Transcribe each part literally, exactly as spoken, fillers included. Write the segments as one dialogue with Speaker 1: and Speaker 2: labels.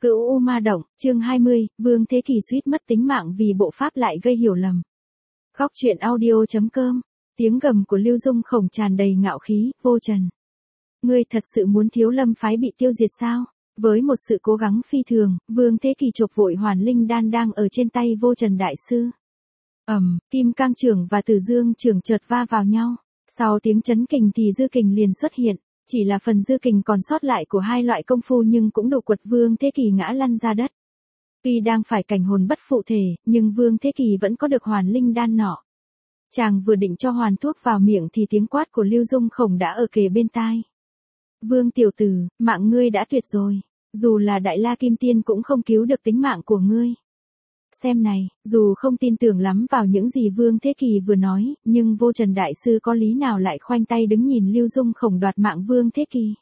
Speaker 1: Cửu U Ma Động, chương hai mươi, Vương Thế Kỳ suýt mất tính mạng vì bộ pháp lại gây hiểu lầm. Góc truyện audio.com, tiếng gầm của Lưu Dung Khổng tràn đầy ngạo khí, vô trần. Ngươi thật sự muốn Thiếu Lâm phái bị tiêu diệt sao? Với một sự cố gắng phi thường, Vương Thế Kỳ chộp vội Hoàn Linh đan đang ở trên tay vô trần đại sư. Ầm, Kim Cang trưởng và Tử Dương trưởng chợt va vào nhau. Sau tiếng chấn kình thì dư kình liền xuất hiện. Chỉ là phần dư kình còn sót lại của hai loại công phu nhưng cũng đủ quật Vương Thế Kỳ ngã lăn ra đất. Tuy đang phải cảnh hồn bất phụ thể, nhưng Vương Thế Kỳ vẫn có được Hoàn Linh đan nọ. Chàng vừa định cho hoàn thuốc vào miệng thì tiếng quát của Lưu Dung Khổng đã ở kề bên tai. Vương tiểu tử, mạng ngươi đã tuyệt rồi. Dù là Đại La Kim Tiên cũng không cứu được tính mạng của ngươi. Xem này, dù không tin tưởng lắm vào những gì Vương Thế Kỳ vừa nói, nhưng Vô Trần Đại Sư có lý nào lại khoanh tay đứng nhìn Lưu Dung Khổng đoạt mạng Vương Thế Kỳ.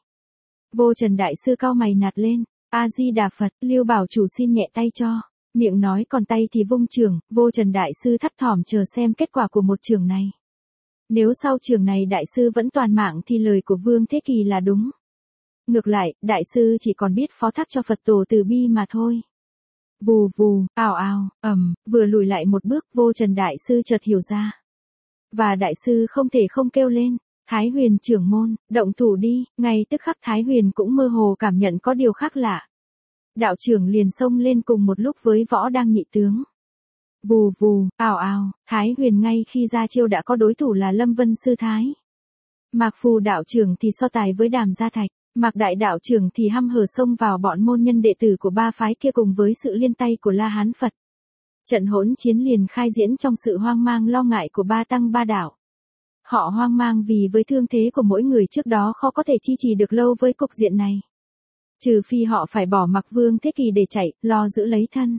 Speaker 1: Vô Trần Đại Sư cau mày nạt lên, A-di-đà Phật, Lưu bảo chủ xin nhẹ tay cho. Miệng nói còn tay thì vung trường, Vô Trần Đại Sư thấp thỏm chờ xem kết quả của một trường này. Nếu sau trường này Đại Sư vẫn toàn mạng thì lời của Vương Thế Kỳ là đúng. Ngược lại, Đại Sư chỉ còn biết phó thác cho Phật tổ từ bi mà thôi. Vù vù, ào ào, ầm, vừa lùi lại một bước Vô Trần Đại Sư chợt hiểu ra. Và Đại Sư không thể không kêu lên, Thái Huyền trưởng môn, động thủ đi, ngay tức khắc Thái Huyền cũng mơ hồ cảm nhận có điều khác lạ. Đạo trưởng liền xông lên cùng một lúc với Võ Đang nhị tướng. Vù vù, ào ào, Thái Huyền ngay khi ra chiêu đã có đối thủ là Lâm Vân Sư Thái. Mạc Phù đạo trưởng thì so tài với Đàm Gia Thạch. Mạc Đại đạo trưởng thì hăm hở xông vào bọn môn nhân đệ tử của ba phái kia cùng với sự liên tay của La Hán Phật. Trận hỗn chiến liền khai diễn trong sự hoang mang lo ngại của ba tăng ba đạo. Họ hoang mang vì với thương thế của mỗi người trước đó khó có thể chi trì được lâu với cục diện này. Trừ phi họ phải bỏ mặc Vương Thế Kỳ để chạy, lo giữ lấy thân.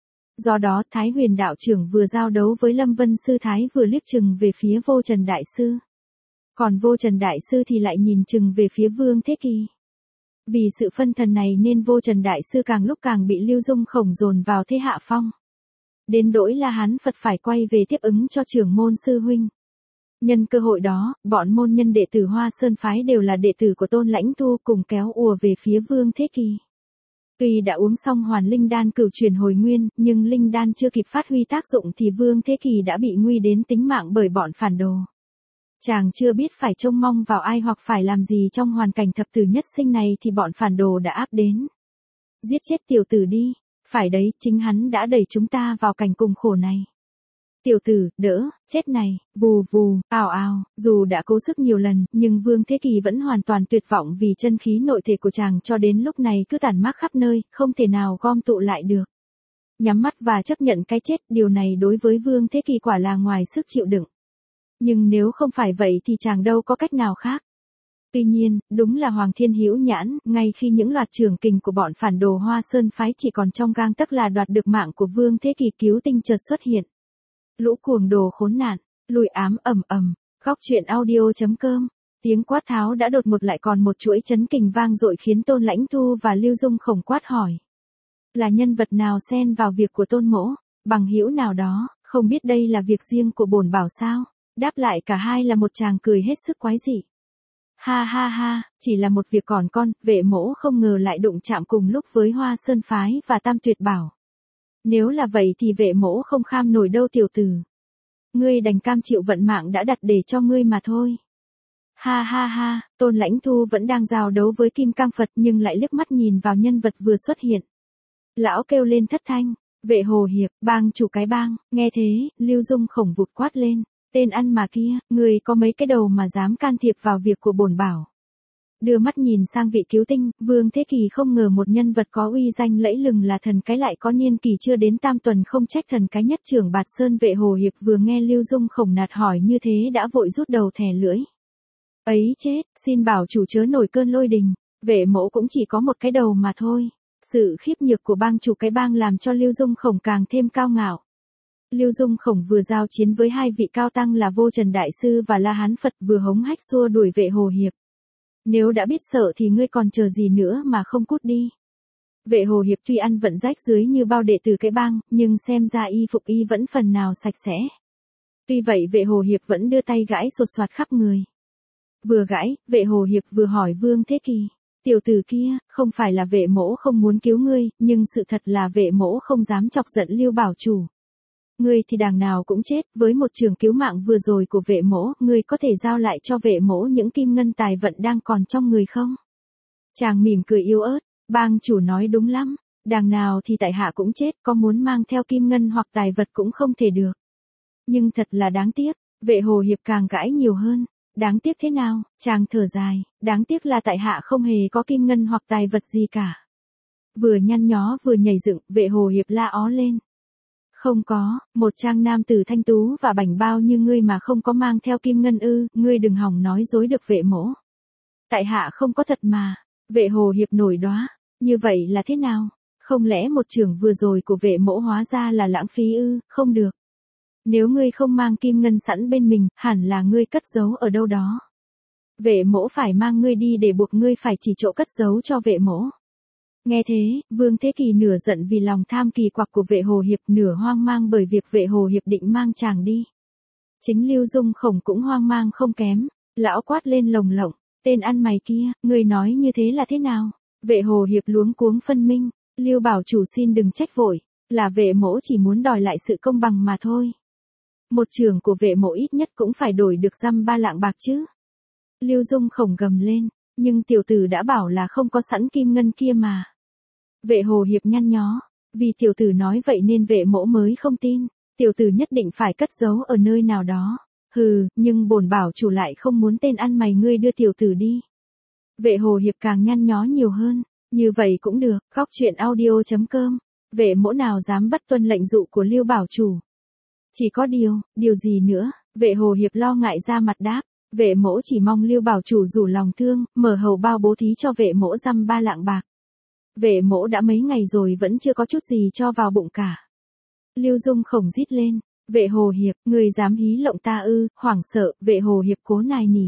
Speaker 1: Do đó Thái Huyền đạo trưởng vừa giao đấu với Lâm Vân Sư Thái vừa liếc chừng về phía Vô Trần Đại Sư. Còn Vô Trần Đại Sư thì lại nhìn chừng về phía Vương Thế Kỳ. Vì sự phân thần này nên Vô Trần Đại Sư càng lúc càng bị Lưu Dung Khổng dồn vào thế hạ phong. Đến nỗi La Hán Phật phải quay về tiếp ứng cho trưởng môn sư huynh. Nhân cơ hội đó, bọn môn nhân đệ tử Hoa Sơn Phái đều là đệ tử của Tôn Lãnh Thu cùng kéo ùa về phía Vương Thế Kỳ. Tuy đã uống xong Hoàn Linh đan cửu truyền hồi nguyên, nhưng Linh đan chưa kịp phát huy tác dụng thì Vương Thế Kỳ đã bị nguy đến tính mạng bởi bọn phản đồ. Chàng chưa biết phải trông mong vào ai hoặc phải làm gì trong hoàn cảnh thập tử nhất sinh này thì bọn phản đồ đã áp đến. Giết chết tiểu tử đi, phải đấy, chính hắn đã đẩy chúng ta vào cảnh cùng khổ này. Tiểu tử, đỡ, chết này, vù vù, ào ào, dù đã cố sức nhiều lần, nhưng Vương Thế Kỳ vẫn hoàn toàn tuyệt vọng vì chân khí nội thể của chàng cho đến lúc này cứ tản mát khắp nơi, không thể nào gom tụ lại được. Nhắm mắt và chấp nhận cái chết, điều này đối với Vương Thế Kỳ quả là ngoài sức chịu đựng. Nhưng nếu không phải vậy thì chàng đâu có cách nào khác. Tuy nhiên, đúng là Hoàng Thiên Hữu nhãn, ngay khi những loạt trưởng kình của bọn phản đồ Hoa Sơn Phái chỉ còn trong gang tấc là đoạt được mạng của Vương Thế Kỳ, cứu tinh chợt xuất hiện. Lũ cuồng đồ khốn nạn, lùi ám ầm ầm, góc truyện audio.com, tiếng quát tháo đã đột một lại còn một chuỗi chấn kình vang dội khiến Tôn Lãnh Thu và Lưu Dung Khổng quát hỏi. Là nhân vật nào xen vào việc của Tôn mỗ, bằng hữu nào đó, không biết đây là việc riêng của bổn bảo sao? Đáp lại cả hai là một tràng cười hết sức quái dị. Ha ha ha, chỉ là một việc còn con, Vệ mỗ không ngờ lại đụng chạm cùng lúc với Hoa Sơn Phái và Tam Tuyệt Bảo. Nếu là vậy thì Vệ mỗ không kham nổi đâu tiểu tử. Ngươi đành cam chịu vận mạng đã đặt để cho ngươi mà thôi. Ha ha ha, Tôn Lãnh Thu vẫn đang giao đấu với Kim Cang Phật nhưng lại liếc mắt nhìn vào nhân vật vừa xuất hiện. Lão kêu lên thất thanh, Vệ Hồ Hiệp, bang chủ cái bang, nghe thế, Lưu Dung Khổng vụt quát lên. Tên ăn mà kia, người có mấy cái đầu mà dám can thiệp vào việc của bổn bảo. Đưa mắt nhìn sang vị cứu tinh, Vương Thế Kỳ không ngờ một nhân vật có uy danh lẫy lừng là thần cái lại có niên kỳ chưa đến tam tuần, không trách thần cái nhất trưởng Bạt Sơn Vệ Hồ Hiệp vừa nghe Lưu Dung Khổng nạt hỏi như thế đã vội rút đầu thè lưỡi. Ấy chết, xin bảo chủ chớ nổi cơn lôi đình, Vệ mỗ cũng chỉ có một cái đầu mà thôi. Sự khiếp nhược của bang chủ cái bang làm cho Lưu Dung Khổng càng thêm cao ngạo. Lưu Dung Khổng vừa giao chiến với hai vị cao tăng là Vô Trần Đại Sư và La Hán Phật vừa hống hách xua đuổi Vệ Hồ Hiệp. Nếu đã biết sợ thì ngươi còn chờ gì nữa mà không cút đi. Vệ Hồ Hiệp tuy ăn vận rách dưới như bao đệ tử cái bang, nhưng xem ra y phục y vẫn phần nào sạch sẽ. Tuy vậy Vệ Hồ Hiệp vẫn đưa tay gãi sột soạt khắp người. Vừa gãi, Vệ Hồ Hiệp vừa hỏi Vương Thế Kỳ. Tiểu tử kia, không phải là vệ mỗ không muốn cứu ngươi, nhưng sự thật là vệ mỗ không dám chọc giận Lưu bảo chủ. Ngươi thì đằng nào cũng chết, với một trường cứu mạng vừa rồi của vệ mỗ, ngươi có thể giao lại cho vệ mỗ những kim ngân tài vận đang còn trong người không? Chàng mỉm cười yếu ớt, bang chủ nói đúng lắm, đằng nào thì tại hạ cũng chết, có muốn mang theo kim ngân hoặc tài vật cũng không thể được. Nhưng thật là đáng tiếc, vệ hồ hiệp càng gãi nhiều hơn. Đáng tiếc thế nào, chàng thở dài, đáng tiếc là tại hạ không hề có kim ngân hoặc tài vật gì cả. Vừa nhăn nhó vừa nhảy dựng, vệ hồ hiệp la ó lên. Không có, một trang nam tử thanh tú và bảnh bao như ngươi mà không có mang theo kim ngân ư, ngươi đừng hỏng nói dối được vệ mỗ. Tại hạ không có thật mà, vệ hồ hiệp nổi đoá, như vậy là thế nào? Không lẽ một trường vừa rồi của vệ mỗ hóa ra là lãng phí ư, không được. Nếu ngươi không mang kim ngân sẵn bên mình, hẳn là ngươi cất giấu ở đâu đó. Vệ mỗ phải mang ngươi đi để buộc ngươi phải chỉ chỗ cất giấu cho vệ mỗ. Nghe thế, Vương Thế Kỳ nửa giận vì lòng tham kỳ quặc của vệ hồ hiệp, nửa hoang mang bởi việc vệ hồ hiệp định mang chàng đi. Chính Lưu Dung Khổng cũng hoang mang không kém, lão quát lên lồng lộng, tên ăn mày kia, ngươi nói như thế là thế nào? Vệ hồ hiệp luống cuống phân minh, Lưu bảo chủ xin đừng trách vội, là vệ mỗ chỉ muốn đòi lại sự công bằng mà thôi. Một trường của vệ mỗ ít nhất cũng phải đổi được dăm ba lạng bạc chứ. Lưu Dung Khổng gầm lên, nhưng tiểu tử đã bảo là không có sẵn kim ngân kia mà. Vệ hồ hiệp nhăn nhó, vì tiểu tử nói vậy nên vệ mỗ mới không tin, tiểu tử nhất định phải cất giấu ở nơi nào đó. Hừ, nhưng bổn bảo chủ lại không muốn tên ăn mày ngươi đưa tiểu tử đi. Vệ hồ hiệp càng nhăn nhó nhiều hơn, như vậy cũng được, góc truyện audio chấm com, vệ mỗ nào dám bất tuân lệnh dụ của Lưu bảo chủ. Chỉ có điều, điều gì nữa, vệ hồ hiệp lo ngại ra mặt đáp, vệ mỗ chỉ mong Lưu bảo chủ rủ lòng thương, mở hầu bao bố thí cho vệ mỗ dăm ba lạng bạc. Vệ mỗ đã mấy ngày rồi vẫn chưa có chút gì cho vào bụng cả. Lưu Dung Khổng rít lên, vệ hồ hiệp, người dám hí lộng ta ư, hoảng sợ, vệ hồ hiệp cố nài nỉ.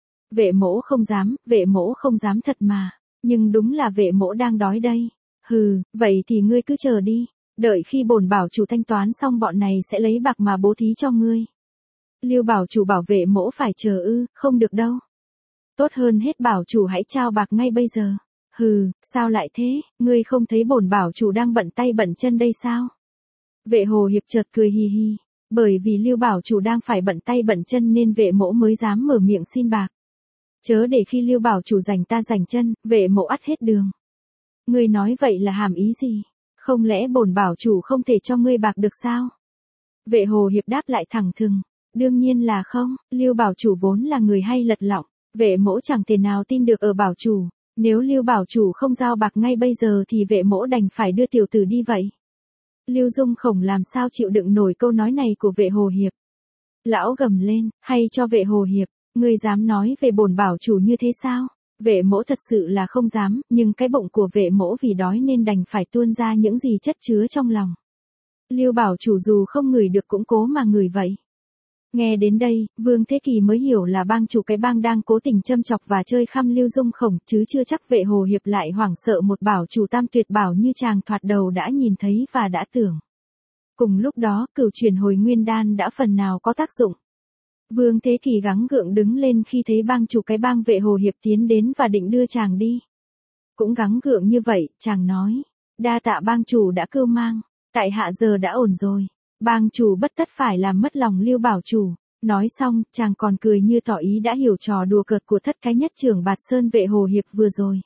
Speaker 1: Vệ mỗ không dám, vệ mỗ không dám thật mà, nhưng đúng là vệ mỗ đang đói đây. Hừ, vậy thì ngươi cứ chờ đi. Đợi khi bổn bảo chủ thanh toán xong bọn này sẽ lấy bạc mà bố thí cho ngươi. Lưu bảo chủ bảo vệ mỗ phải chờ ư, không được đâu. Tốt hơn hết bảo chủ hãy trao bạc ngay bây giờ. Hừ, sao lại thế, ngươi không thấy bổn bảo chủ đang bận tay bận chân đây sao? Vệ hồ hiệp chợt cười hì hì, bởi vì Lưu bảo chủ đang phải bận tay bận chân nên vệ mỗ mới dám mở miệng xin bạc. Chớ để khi Lưu bảo chủ giành ta giành chân, vệ mỗ ắt hết đường. Ngươi nói vậy là hàm ý gì? Không lẽ bổn bảo chủ không thể cho ngươi bạc được sao? Vệ hồ hiệp đáp lại thẳng thừng, đương nhiên là không, Lưu bảo chủ vốn là người hay lật lọng, vệ mỗ chẳng thể nào tin được ở bảo chủ, nếu Lưu bảo chủ không giao bạc ngay bây giờ thì vệ mỗ đành phải đưa tiểu tử đi vậy. Lưu Dung Khổng làm sao chịu đựng nổi câu nói này của vệ hồ hiệp. Lão gầm lên, hay cho vệ hồ hiệp, ngươi dám nói về bổn bảo chủ như thế sao? Vệ mỗ thật sự là không dám, nhưng cái bụng của vệ mỗ vì đói nên đành phải tuôn ra những gì chất chứa trong lòng. Lưu bảo chủ dù không ngửi được cũng cố mà ngửi vậy. Nghe đến đây, Vương Thế Kỳ mới hiểu là bang chủ cái bang đang cố tình châm chọc và chơi khăm Lưu Dung Khổng, chứ chưa chắc vệ hồ hiệp lại hoảng sợ một bảo chủ tam tuyệt bảo như chàng thoạt đầu đã nhìn thấy và đã tưởng. Cùng lúc đó, cửu chuyển hồi nguyên đan đã phần nào có tác dụng. Vương Thế Kỳ gắng gượng đứng lên khi thấy bang chủ cái bang vệ hồ hiệp tiến đến và định đưa chàng đi. Cũng gắng gượng như vậy, chàng nói, đa tạ bang chủ đã cưu mang, tại hạ giờ đã ổn rồi. Bang chủ bất tất phải làm mất lòng Lưu bảo chủ. Nói xong, chàng còn cười như tỏ ý đã hiểu trò đùa cợt của thất cái nhất trưởng Bạt Sơn vệ hồ hiệp vừa rồi.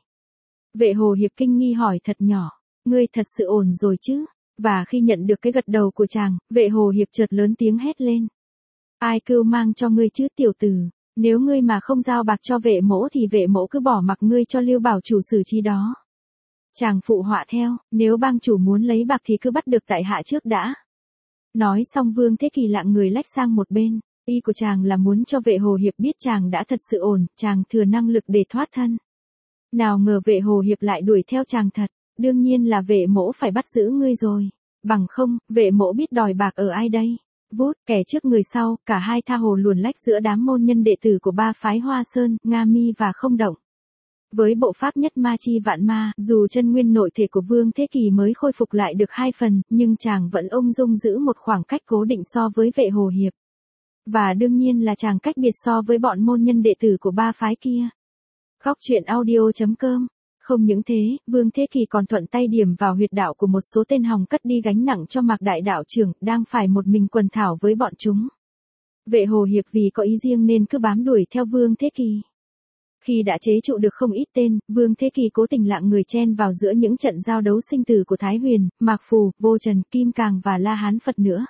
Speaker 1: Vệ hồ hiệp kinh nghi hỏi thật nhỏ, ngươi thật sự ổn rồi chứ? Và khi nhận được cái gật đầu của chàng, vệ hồ hiệp chợt lớn tiếng hét lên. Ai cưu mang cho ngươi chứ tiểu tử, nếu ngươi mà không giao bạc cho vệ mỗ thì vệ mỗ cứ bỏ mặc ngươi cho Lưu bảo chủ xử trí đó. Chàng phụ họa theo, nếu bang chủ muốn lấy bạc thì cứ bắt được tại hạ trước đã. Nói xong Vương Thế Kỳ lặng người lách sang một bên, ý của chàng là muốn cho vệ hồ hiệp biết chàng đã thật sự ổn, chàng thừa năng lực để thoát thân. Nào ngờ vệ hồ hiệp lại đuổi theo chàng thật, đương nhiên là vệ mỗ phải bắt giữ ngươi rồi, bằng không, vệ mỗ biết đòi bạc ở ai đây. Vút, kẻ trước người sau, cả hai tha hồ luồn lách giữa đám môn nhân đệ tử của ba phái Hoa Sơn, Nga Mi và Không Động. Với bộ pháp nhất ma chi vạn ma, dù chân nguyên nội thể của Vương Thế Kỳ mới khôi phục lại được hai phần, nhưng chàng vẫn ung dung giữ một khoảng cách cố định so với vệ hồ hiệp. Và đương nhiên là chàng cách biệt so với bọn môn nhân đệ tử của ba phái kia. Góc truyện audio.com. Không những thế, Vương Thế Kỳ còn thuận tay điểm vào huyệt đạo của một số tên hòng cất đi gánh nặng cho Mạc Đại đạo trưởng, đang phải một mình quần thảo với bọn chúng. Vệ Hồ Hiệp vì có ý riêng nên cứ bám đuổi theo Vương Thế Kỳ. Khi đã chế trụ được không ít tên, Vương Thế Kỳ cố tình lạng người chen vào giữa những trận giao đấu sinh tử của Thái Huyền, Mạc Phù, Vô Trần, Kim Càng và La Hán Phật nữa.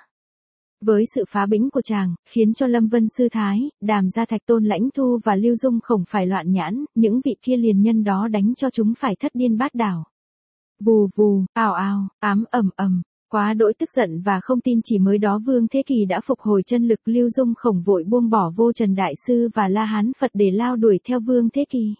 Speaker 1: Với sự phá bĩnh của chàng, khiến cho Lâm Vân Sư Thái, Đàm Gia Thạch Tôn Lãnh Thu và Lưu Dung Khổng phải loạn nhãn, những vị kia liền nhân đó đánh cho chúng phải thất điên bát đảo. Vù vù, ào ào, ám ầm ầm, quá đỗi tức giận và không tin chỉ mới đó Vương Thế Kỳ đã phục hồi chân lực. Lưu Dung Khổng vội buông bỏ Vô Trần Đại Sư và La Hán Phật để lao đuổi theo Vương Thế Kỳ.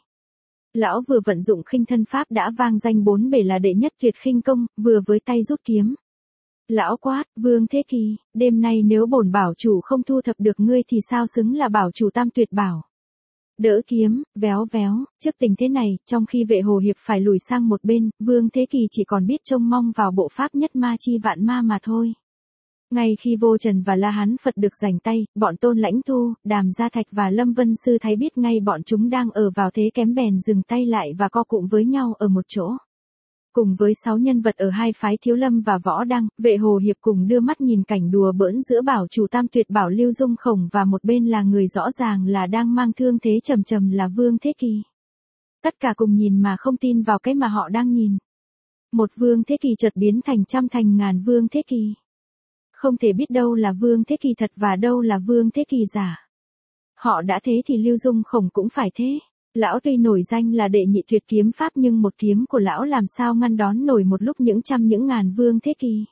Speaker 1: Lão vừa vận dụng khinh thân pháp đã vang danh bốn bể là đệ nhất tuyệt khinh công, vừa với tay rút kiếm. Lão quát, Vương Thế Kỳ, đêm nay nếu bổn bảo chủ không thu thập được ngươi thì sao xứng là bảo chủ tam tuyệt bảo. Đỡ kiếm, véo véo, trước tình thế này, trong khi Vệ Hồ Hiệp phải lùi sang một bên, Vương Thế Kỳ chỉ còn biết trông mong vào bộ pháp nhất ma chi vạn ma mà thôi. Ngay khi Vô Trần và La Hán Phật được giành tay, bọn Tôn Lãnh Thu, Đàm Gia Thạch và Lâm Vân Sư Thái biết ngay bọn chúng đang ở vào thế kém bèn dừng tay lại và co cụm với nhau ở một chỗ. Cùng với sáu nhân vật ở hai phái Thiếu Lâm và Võ Đăng, Vệ Hồ Hiệp cùng đưa mắt nhìn cảnh đùa bỡn giữa bảo chủ tam tuyệt bảo Lưu Dung Khổng và một bên là người rõ ràng là đang mang thương thế trầm trầm là Vương Thế Kỳ. Tất cả cùng nhìn mà không tin vào cái mà họ đang nhìn. Một Vương Thế Kỳ chợt biến thành trăm thành ngàn Vương Thế Kỳ. Không thể biết đâu là Vương Thế Kỳ thật và đâu là Vương Thế Kỳ giả. Họ đã thế thì Lưu Dung Khổng cũng phải thế. Lão tuy nổi danh là đệ nhị tuyệt kiếm pháp nhưng một kiếm của lão làm sao ngăn đón nổi một lúc những trăm những ngàn Vương Thế Kỳ.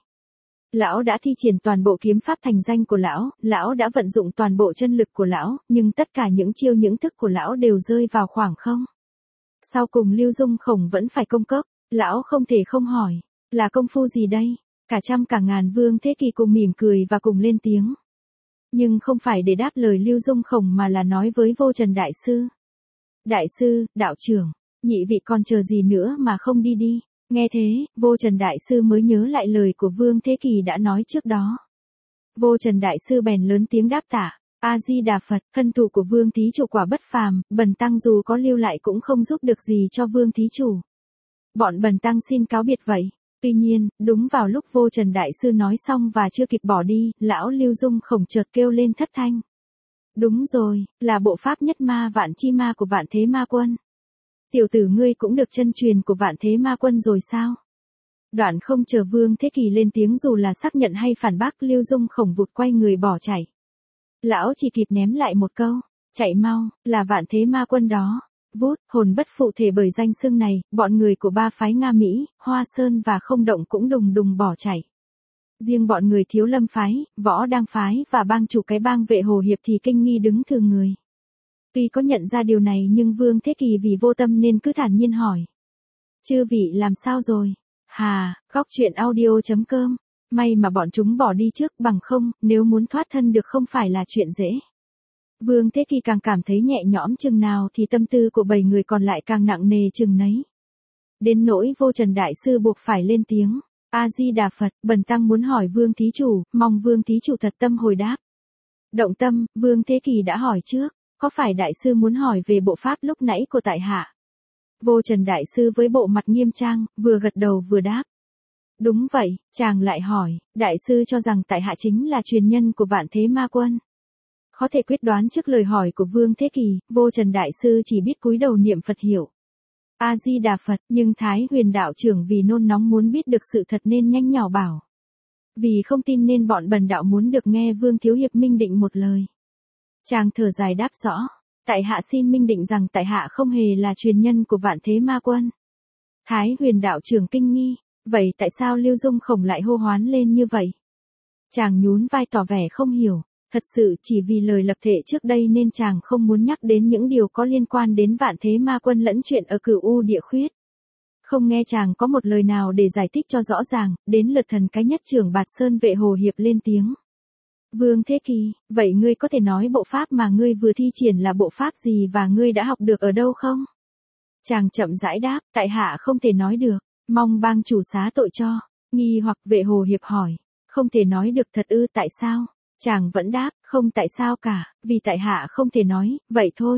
Speaker 1: Lão đã thi triển toàn bộ kiếm pháp thành danh của lão, lão đã vận dụng toàn bộ chân lực của lão, nhưng tất cả những chiêu những thức của lão đều rơi vào khoảng không. Sau cùng Lưu Dung Khổng vẫn phải công cốc, lão không thể không hỏi, là công phu gì đây? Cả trăm cả ngàn Vương Thế Kỳ cùng mỉm cười và cùng lên tiếng. Nhưng không phải để đáp lời Lưu Dung Khổng mà là nói với Vô Trần Đại Sư. Đại sư, đạo trưởng, nhị vị còn chờ gì nữa mà không đi đi. Nghe thế, Vô Trần Đại Sư mới nhớ lại lời của Vương Thế Kỳ đã nói trước đó. Vô Trần Đại Sư bèn lớn tiếng đáp tạ, A-di-đà Phật, thân thủ của Vương Thí Chủ quả bất phàm, bần tăng dù có lưu lại cũng không giúp được gì cho Vương Thí Chủ. Bọn bần tăng xin cáo biệt vậy. Tuy nhiên, đúng vào lúc Vô Trần Đại Sư nói xong và chưa kịp bỏ đi, lão Lưu Dung Khổng chợt kêu lên thất thanh. Đúng rồi, là bộ pháp nhất ma vạn chi ma của Vạn Thế Ma Quân. Tiểu tử ngươi cũng được chân truyền của Vạn Thế Ma Quân rồi sao? Đoạn không chờ Vương Thế Kỳ lên tiếng dù là xác nhận hay phản bác, Lưu Dung Khổng vụt quay người bỏ chạy. Lão chỉ kịp ném lại một câu, chạy mau, là Vạn Thế Ma Quân đó. Vút, hồn bất phụ thể bởi danh xưng này, bọn người của ba phái Nga Mỹ, Hoa Sơn và Không Động cũng đùng đùng bỏ chạy. Riêng bọn người Thiếu Lâm phái, Võ Đăng phái và bang chủ cái bang Vệ Hồ Hiệp thì kinh nghi đứng thường người. Tuy có nhận ra điều này nhưng Vương Thế Kỳ vì vô tâm nên cứ thản nhiên hỏi. Chư vị làm sao rồi? Hà, góc truyện audio.com. May mà bọn chúng bỏ đi trước, bằng không, nếu muốn thoát thân được không phải là chuyện dễ. Vương Thế Kỳ càng cảm thấy nhẹ nhõm chừng nào thì tâm tư của bảy người còn lại càng nặng nề chừng nấy. Đến nỗi Vô Trần Đại Sư buộc phải lên tiếng. A-di-đà Phật, bần tăng muốn hỏi Vương Thí Chủ, mong Vương Thí Chủ thật tâm hồi đáp. Động tâm, Vương Thế Kỳ đã hỏi trước, có phải Đại Sư muốn hỏi về bộ pháp lúc nãy của tại hạ? Vô Trần Đại Sư với bộ mặt nghiêm trang, vừa gật đầu vừa đáp. Đúng vậy, chàng lại hỏi, Đại Sư cho rằng tại hạ chính là truyền nhân của Vạn Thế Ma Quân. Có thể quyết đoán trước lời hỏi của Vương Thế Kỳ, Vô Trần Đại Sư chỉ biết cúi đầu niệm Phật hiệu. A-di-đà Phật, nhưng Thái Huyền đạo trưởng vì nôn nóng muốn biết được sự thật nên nhanh nhỏ bảo. Vì không tin nên bọn bần đạo muốn được nghe Vương Thiếu Hiệp minh định một lời. Chàng thở dài đáp rõ, tại hạ xin minh định rằng tại hạ không hề là truyền nhân của Vạn Thế Ma Quân. Thái Huyền đạo trưởng kinh nghi, vậy tại sao Lưu Dung Khổng lại hô hoán lên như vậy? Chàng nhún vai tỏ vẻ không hiểu. Thật sự chỉ vì lời lập thể trước đây nên chàng không muốn nhắc đến những điều có liên quan đến Vạn Thế Ma Quân lẫn chuyện ở Cửu U Địa Khuyết. Không nghe chàng có một lời nào để giải thích cho rõ ràng, đến lượt thần cái nhất trưởng Bạt Sơn Vệ Hồ Hiệp lên tiếng. Vương Thế Kỳ, vậy ngươi có thể nói bộ pháp mà ngươi vừa thi triển là bộ pháp gì và ngươi đã học được ở đâu không? Chàng chậm rãi đáp, tại hạ không thể nói được, mong bang chủ xá tội cho. Nghi hoặc Vệ Hồ Hiệp hỏi, không thể nói được thật ư, tại sao? Chàng vẫn đáp, không tại sao cả, vì tại hạ không thể nói, vậy thôi.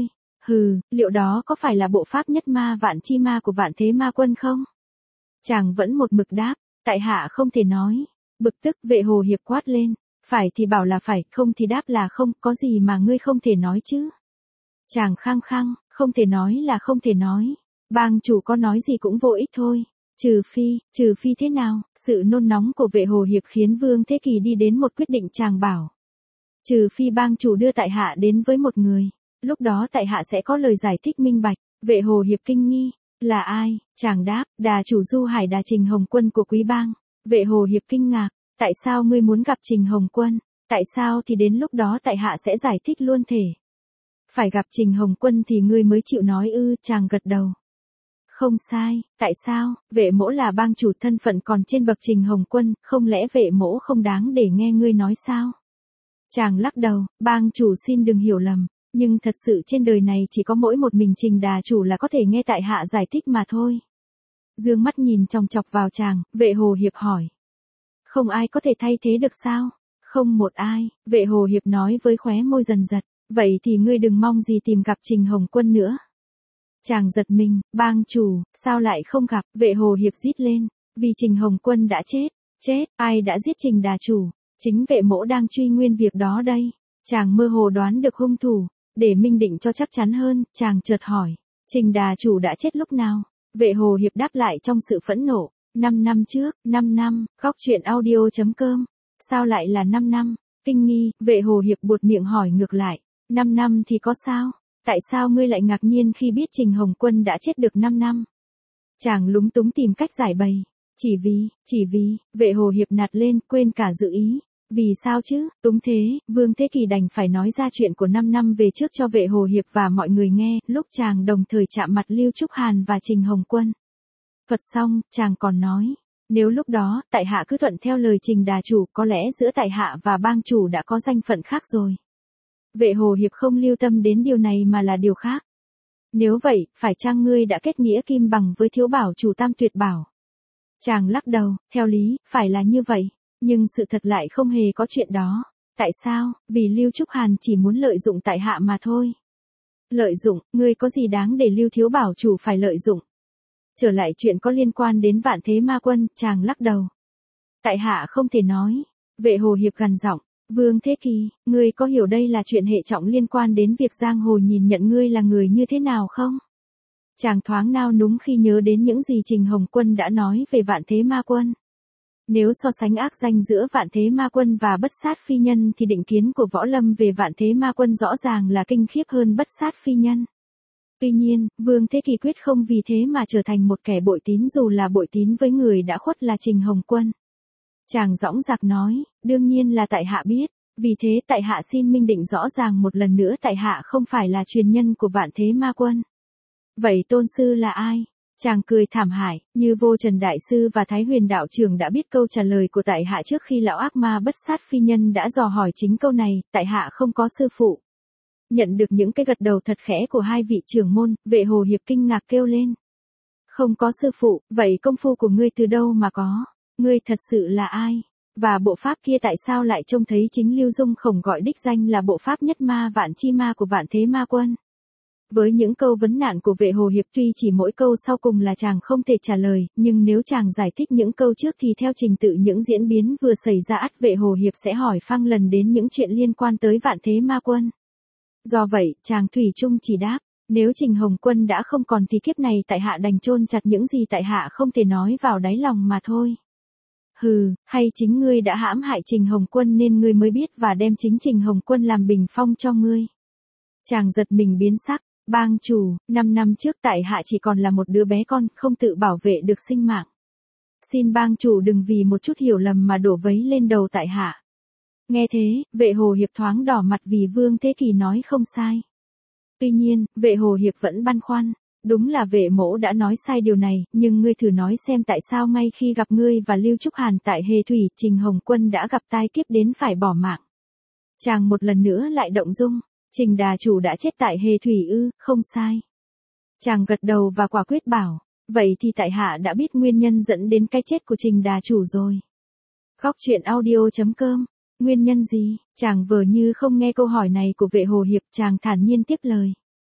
Speaker 1: Hừ, liệu đó có phải là bộ pháp nhất ma vạn chi ma của Vạn Thế Ma Quân không? Chàng vẫn một mực đáp, tại hạ không thể nói. Bực tức Vệ Hồ Hiệp quát lên, phải thì bảo là phải, không thì đáp là không, có gì mà ngươi không thể nói chứ? Chàng khăng khăng, không thể nói là không thể nói. Bang chủ có nói gì cũng vô ích thôi. Trừ phi, trừ phi thế nào? Sự nôn nóng của Vệ Hồ Hiệp khiến Vương Thế Kỳ đi đến một quyết định. Chàng bảo, trừ phi bang chủ đưa tại hạ đến với một người, lúc đó tại hạ sẽ có lời giải thích minh bạch. Vệ Hồ Hiệp kinh nghi, là ai? Chàng đáp, đà chủ Du Hải Đà Trình Hồng Quân của quý bang. Vệ Hồ Hiệp kinh ngạc, tại sao ngươi muốn gặp Trình Hồng Quân? Tại sao thì đến lúc đó tại hạ sẽ giải thích luôn thể. Phải gặp Trình Hồng Quân thì ngươi mới chịu nói ư? Chàng gật đầu. Không sai, tại sao? Vệ mỗ là bang chủ, thân phận còn trên bậc Trình Hồng Quân, không lẽ vệ mỗ không đáng để nghe ngươi nói sao? Chàng lắc đầu, bang chủ xin đừng hiểu lầm, nhưng thật sự trên đời này chỉ có mỗi một mình Trình đà chủ là có thể nghe tại hạ giải thích mà thôi. Dương mắt nhìn chòng chọc vào chàng, Vệ Hồ Hiệp hỏi. Không ai có thể thay thế được sao? Không một ai, Vệ Hồ Hiệp nói với khóe môi dần giật, vậy thì ngươi đừng mong gì tìm gặp Trình Hồng Quân nữa. Chàng giật mình, bang chủ, sao lại không gặp? Vệ Hồ Hiệp rít lên, vì Trình Hồng Quân đã chết. Chết, ai đã giết Trình đà chủ? Chính vệ mỗ đang truy nguyên việc đó đây. Chàng mơ hồ đoán được hung thủ, để minh định cho chắc chắn hơn, chàng chợt hỏi, Trình đà chủ đã chết lúc nào? Vệ Hồ Hiệp đáp lại trong sự phẫn nộ, năm năm trước, năm năm, Góc Truyện Audio chấm com. Sao lại là năm năm? Kinh nghi, Vệ Hồ Hiệp buột miệng hỏi ngược lại, năm năm thì có sao? Tại sao ngươi lại ngạc nhiên khi biết Trình Hồng Quân đã chết được năm năm? Chàng lúng túng tìm cách giải bày, chỉ vì, chỉ vì, Vệ Hồ Hiệp nạt lên, quên cả dự ý. Vì sao chứ? Túng thế, Vương Thế Kỳ đành phải nói ra chuyện của năm năm về trước cho Vệ Hồ Hiệp và mọi người nghe, lúc chàng đồng thời chạm mặt Lưu Trúc Hàn và Trình Hồng Quân. Thuật xong, chàng còn nói, nếu lúc đó, tại hạ cứ thuận theo lời Trình đà chủ, có lẽ giữa tại hạ và bang chủ đã có danh phận khác rồi. Vệ Hồ Hiệp không lưu tâm đến điều này mà là điều khác. Nếu vậy, phải chăng ngươi đã kết nghĩa kim bằng với thiếu bảo chủ Tam Tuyệt Bảo? Chàng lắc đầu, theo lý, phải là như vậy. Nhưng sự thật lại không hề có chuyện đó. Tại sao? Vì Lưu Trúc Hàn chỉ muốn lợi dụng tại hạ mà thôi. Lợi dụng, ngươi có gì đáng để Lưu thiếu bảo chủ phải lợi dụng? Trở lại chuyện có liên quan đến Vạn Thế Ma Quân, chàng lắc đầu. Tại hạ không thể nói. Vệ Hồ Hiệp gằn giọng, Vương Thế Kỳ, ngươi có hiểu đây là chuyện hệ trọng liên quan đến việc giang hồ nhìn nhận ngươi là người như thế nào không? Chàng thoáng nao núng khi nhớ đến những gì Trình Hồng Quân đã nói về Vạn Thế Ma Quân. Nếu so sánh ác danh giữa Vạn Thế Ma Quân và Bất Sát Phi Nhân thì định kiến của Võ Lâm về Vạn Thế Ma Quân rõ ràng là kinh khiếp hơn Bất Sát Phi Nhân. Tuy nhiên, Vương Thế Kỳ quyết không vì thế mà trở thành một kẻ bội tín dù là bội tín với người đã khuất là Trình Hồng Quân. Chàng dõng dạc nói, đương nhiên là tại hạ biết, vì thế tại hạ xin minh định rõ ràng một lần nữa tại hạ không phải là truyền nhân của Vạn Thế Ma Quân. Vậy tôn sư là ai? Chàng cười thảm hại, như Vô Trần Đại Sư và Thái Huyền Đạo Trưởng đã biết câu trả lời của tại hạ trước khi lão ác ma Bất Sát Phi Nhân đã dò hỏi chính câu này, tại hạ không có sư phụ. Nhận được những cái gật đầu thật khẽ của hai vị trưởng môn, Vệ Hồ Hiệp kinh ngạc kêu lên. Không có sư phụ, vậy công phu của ngươi từ đâu mà có? Ngươi thật sự là ai? Và bộ pháp kia tại sao lại trông thấy chính Lưu Dung Khổng gọi đích danh là bộ pháp nhất ma vạn chi ma của Vạn Thế Ma Quân? Với những câu vấn nạn của Vệ Hồ Hiệp tuy chỉ mỗi câu sau cùng là chàng không thể trả lời, nhưng nếu chàng giải thích những câu trước thì theo trình tự những diễn biến vừa xảy ra ắt Vệ Hồ Hiệp sẽ hỏi phang lần đến những chuyện liên quan tới Vạn Thế Ma Quân. Do vậy, chàng thủy chung chỉ đáp, nếu Trình Hồng Quân đã không còn thì kiếp này tại hạ đành chôn chặt những gì tại hạ không thể nói vào đáy lòng mà thôi. Hừ, hay chính ngươi đã hãm hại Trình Hồng Quân nên ngươi mới biết và đem chính Trình Hồng Quân làm bình phong cho ngươi. Chàng giật mình biến sắc. Bang chủ, năm năm trước tại hạ chỉ còn là một đứa bé con, không tự bảo vệ được sinh mạng. Xin bang chủ đừng vì một chút hiểu lầm mà đổ vấy lên đầu tại hạ. Nghe thế, Vệ Hồ Hiệp thoáng đỏ mặt vì Vương Thế Kỳ nói không sai. Tuy nhiên, Vệ Hồ Hiệp vẫn băn khoăn. Đúng là vệ mỗ đã nói sai điều này, nhưng ngươi thử nói xem tại sao ngay khi gặp ngươi và Lưu Trúc Hàn tại Hề Thủy, Trình Hồng Quân đã gặp tai kiếp đến phải bỏ mạng. Chàng một lần nữa lại động dung. Trình đà chủ đã chết tại Hề Thủy ư? Không sai. Chàng gật đầu và quả quyết bảo, vậy thì tại hạ đã biết nguyên nhân dẫn đến cái chết của Trình đà chủ rồi. Góc Truyện Audio chấm com. Nguyên nhân gì? Chàng vờ như không nghe câu hỏi này của Vệ Hồ Hiệp, chàng thản nhiên tiếp lời.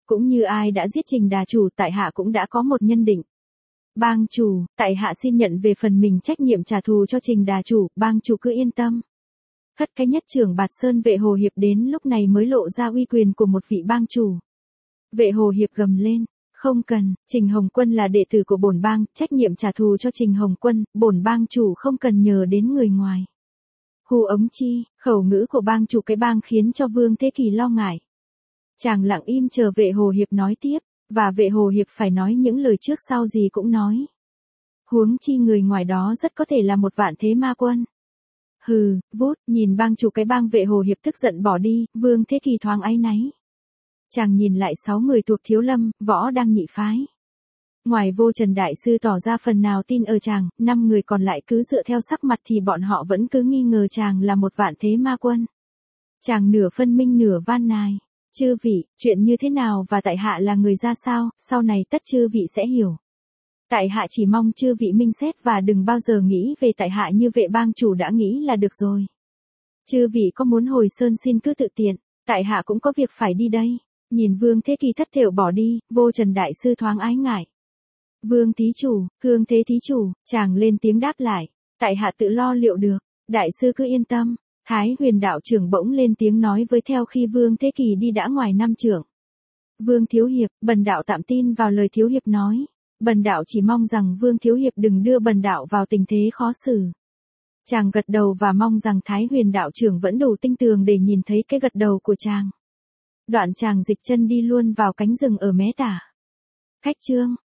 Speaker 1: Cũng như ai đã giết Trình đà chủ, tại hạ cũng đã có một nhân định. Bang chủ, tại hạ xin nhận về phần mình trách nhiệm trả thù cho Trình đà chủ, bang chủ cứ yên tâm. Hất cái nhất trưởng Bạt Sơn Vệ Hồ Hiệp đến lúc này mới lộ ra uy quyền của một vị bang chủ. Vệ Hồ Hiệp gầm lên, không cần, Trình Hồng Quân là đệ tử của bổn bang, trách nhiệm trả thù cho Trình Hồng Quân, bổn bang chủ không cần nhờ đến người ngoài. Hù ống chi, khẩu ngữ của bang chủ cái bang khiến cho Vương Thế Kỳ lo ngại. Chàng lặng im chờ Vệ Hồ Hiệp nói tiếp, và Vệ Hồ Hiệp phải nói những lời trước sau gì cũng nói. Huống chi người ngoài đó rất có thể là một vạn thế ma quân. Hừ, vút, nhìn bang chủ cái bang Vệ Hồ Hiệp tức giận bỏ đi, Vương Thế Kỳ thoáng áy náy. Chàng nhìn lại sáu người thuộc Thiếu Lâm, Võ Đăng nhị phái. Ngoài Vô Trần Đại Sư tỏ ra phần nào tin ở chàng, năm người còn lại cứ dựa theo sắc mặt thì bọn họ vẫn cứ nghi ngờ chàng là một vạn thế ma quân. Chàng nửa phân minh nửa van nài. Chư vị, chuyện như thế nào và tại hạ là người ra sao, sau này tất chư vị sẽ hiểu. Tại hạ chỉ mong chư vị minh xét và đừng bao giờ nghĩ về tại hạ như Vệ bang chủ đã nghĩ là được rồi. Chư vị có muốn hồi sơn xin cứ tự tiện, tại hạ cũng có việc phải đi đây. Nhìn Vương Thế Kỳ thất thểu bỏ đi, Vô Trần Đại Sư thoáng ái ngại. Vương thí chủ, Hương Thế thí chủ, chàng lên tiếng đáp lại, tại hạ tự lo liệu được, Đại Sư cứ yên tâm. Thái Huyền đạo trưởng bỗng lên tiếng nói với theo khi Vương Thế Kỳ đi đã ngoài năm trưởng. Vương Thiếu Hiệp, bần đạo tạm tin vào lời Thiếu Hiệp nói. Bần đạo chỉ mong rằng Vương Thiếu Hiệp đừng đưa bần đạo vào tình thế khó xử. Chàng gật đầu và mong rằng Thái Huyền đạo trưởng vẫn đủ tinh tường để nhìn thấy cái gật đầu của chàng. Đoạn chàng dịch chân đi luôn vào cánh rừng ở mé tả. Khách trương.